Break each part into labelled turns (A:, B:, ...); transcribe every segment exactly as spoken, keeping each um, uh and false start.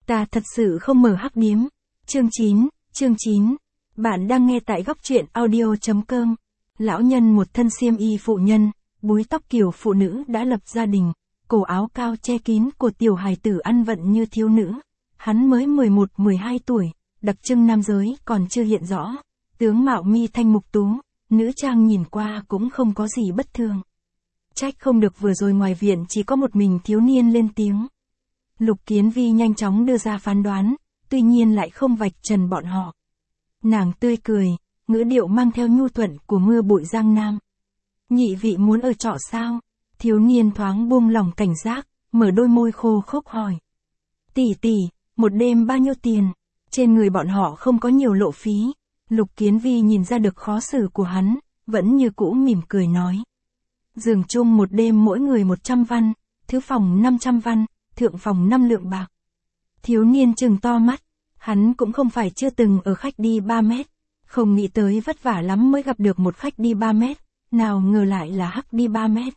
A: Ta thật sự không mở hắc điếm. Chương chín, chương chín. Bạn đang nghe tại góc truyện audio.com. Lão nhân một thân xiêm y phụ nhân, búi tóc kiểu phụ nữ đã lập gia đình, cổ áo cao che kín của tiểu hài tử ăn vận như thiếu nữ. Hắn mới mười một mười hai tuổi, đặc trưng nam giới còn chưa hiện rõ. Tướng mạo mi thanh mục tú, nữ trang nhìn qua cũng không có gì bất thường. Trách không được vừa rồi ngoài viện chỉ có một mình thiếu niên lên tiếng. Lục Kiến Vi nhanh chóng đưa ra phán đoán, tuy nhiên lại không vạch trần bọn họ. Nàng tươi cười, ngữ điệu mang theo nhu thuận của mưa bụi Giang Nam. Nhị vị muốn ở trọ sao? Thiếu niên thoáng buông lỏng cảnh giác, mở đôi môi khô khốc hỏi. Tỷ tỷ, một đêm bao nhiêu tiền? Trên người bọn họ không có nhiều lộ phí. Lục Kiến Vi nhìn ra được khó xử của hắn, vẫn như cũ mỉm cười nói. Giường chung một đêm mỗi người một trăm văn, thứ phòng năm trăm văn, thượng phòng năm lượng bạc. Thiếu niên trừng to mắt, hắn cũng không phải chưa từng ở khách đi ba mét, không nghĩ tới vất vả lắm mới gặp được một khách đi ba mét, nào ngờ lại là hắc đi ba mét.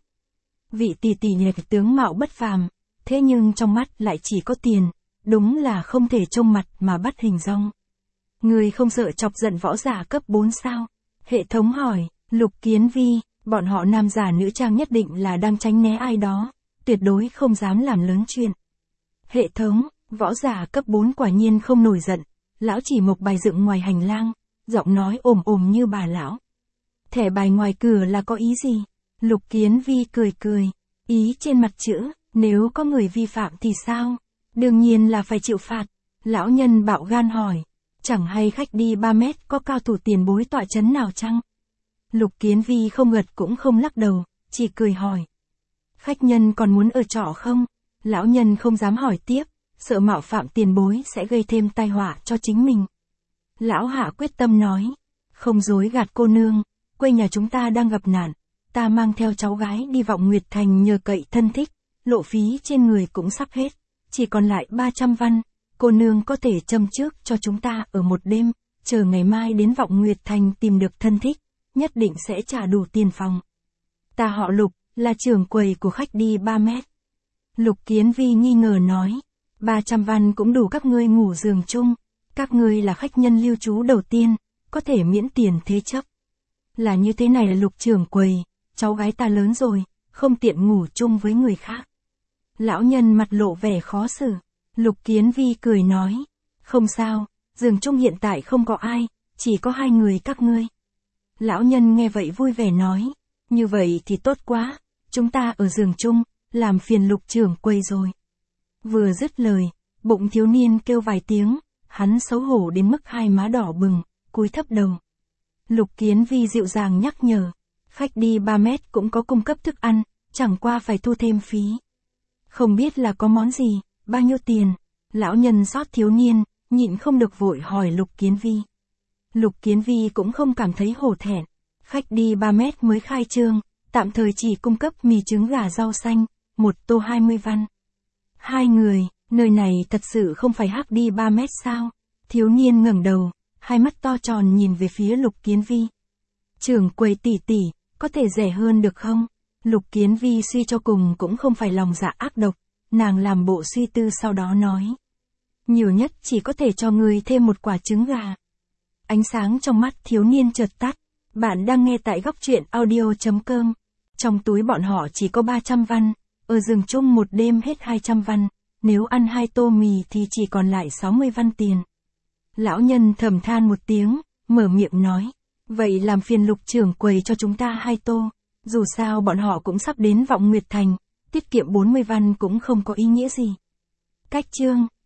A: Vị tỷ tỷ này tướng mạo bất phàm, thế nhưng trong mắt lại chỉ có tiền, đúng là không thể trông mặt mà bắt hình dong. Người không sợ chọc giận võ giả cấp bốn sao? Hệ thống hỏi. Lục Kiến Vi, bọn họ nam giả nữ trang nhất định là đang tránh né ai đó, tuyệt đối không dám làm lớn chuyện. Hệ thống, võ giả cấp bốn quả nhiên không nổi giận, lão chỉ một bài dựng ngoài hành lang, giọng nói ồm ồm như bà lão. Thẻ bài ngoài cửa là có ý gì? Lục Kiến Vi cười cười, ý trên mặt chữ, nếu có người vi phạm thì sao? Đương nhiên là phải chịu phạt. Lão nhân bạo gan hỏi, chẳng hay khách đi ba mét có cao thủ tiền bối tọa chấn nào chăng? Lục Kiến Vi không gật cũng không lắc đầu, chỉ cười hỏi. Khách nhân còn muốn ở trọ không? Lão nhân không dám hỏi tiếp, sợ mạo phạm tiền bối sẽ gây thêm tai họa cho chính mình. Lão hạ quyết tâm nói, không dối gạt cô nương, quê nhà chúng ta đang gặp nạn, ta mang theo cháu gái đi Vọng Nguyệt Thành nhờ cậy thân thích, lộ phí trên người cũng sắp hết, chỉ còn lại ba trăm văn, cô nương có thể châm trước cho chúng ta ở một đêm, chờ ngày mai đến Vọng Nguyệt Thành tìm được thân thích, nhất định sẽ trả đủ tiền phòng. Ta họ Lục, là trưởng quầy của khách đi ba mét. Lục Kiến Vi nghi ngờ nói, ba trăm văn cũng đủ các ngươi ngủ giường chung, các ngươi là khách nhân lưu trú đầu tiên, có thể miễn tiền thế chấp. Là như thế này là Lục trưởng quầy, cháu gái ta lớn rồi, không tiện ngủ chung với người khác. Lão nhân mặt lộ vẻ khó xử. Lục Kiến Vi cười nói, không sao, giường chung hiện tại không có ai, chỉ có hai người các ngươi. Lão nhân nghe vậy vui vẻ nói, như vậy thì tốt quá, chúng ta ở giường chung, làm phiền Lục trưởng quầy rồi. Vừa dứt lời, bụng thiếu niên kêu vài tiếng, hắn xấu hổ đến mức hai má đỏ bừng, cúi thấp đầu. Lục Kiến Vi dịu dàng nhắc nhở, khách đi ba mét cũng có cung cấp thức ăn, chẳng qua phải thu thêm phí. Không biết là có món gì, bao nhiêu tiền? Lão nhân xót thiếu niên, nhịn không được vội hỏi Lục Kiến Vi. Lục Kiến Vi cũng không cảm thấy hổ thẹn, khách đi ba mét mới khai trương, tạm thời chỉ cung cấp mì trứng gà rau xanh, một tô hai mươi văn. Hai người, nơi này thật sự không phải hắc đi ba mét sao? Thiếu niên ngẩng đầu, hai mắt to tròn nhìn về phía Lục Kiến Vi. Trưởng quầy tỷ tỷ, có thể rẻ hơn được không? Lục Kiến Vi suy cho cùng cũng không phải lòng dạ ác độc, nàng làm bộ suy tư sau đó nói. Nhiều nhất chỉ có thể cho người thêm một quả trứng gà. Ánh sáng trong mắt thiếu niên chợt tắt. Bạn đang nghe tại góc truyện audio.com. Trong túi bọn họ chỉ có ba trăm văn, ở giường chung một đêm hết hai trăm văn, nếu ăn hai tô mì thì chỉ còn lại sáu mươi văn tiền. Lão nhân thầm than một tiếng, mở miệng nói, vậy làm phiền Lục trưởng quầy cho chúng ta hai tô, dù sao bọn họ cũng sắp đến Vọng Nguyệt Thành, tiết kiệm bốn mươi văn cũng không có ý nghĩa gì. Cách chương,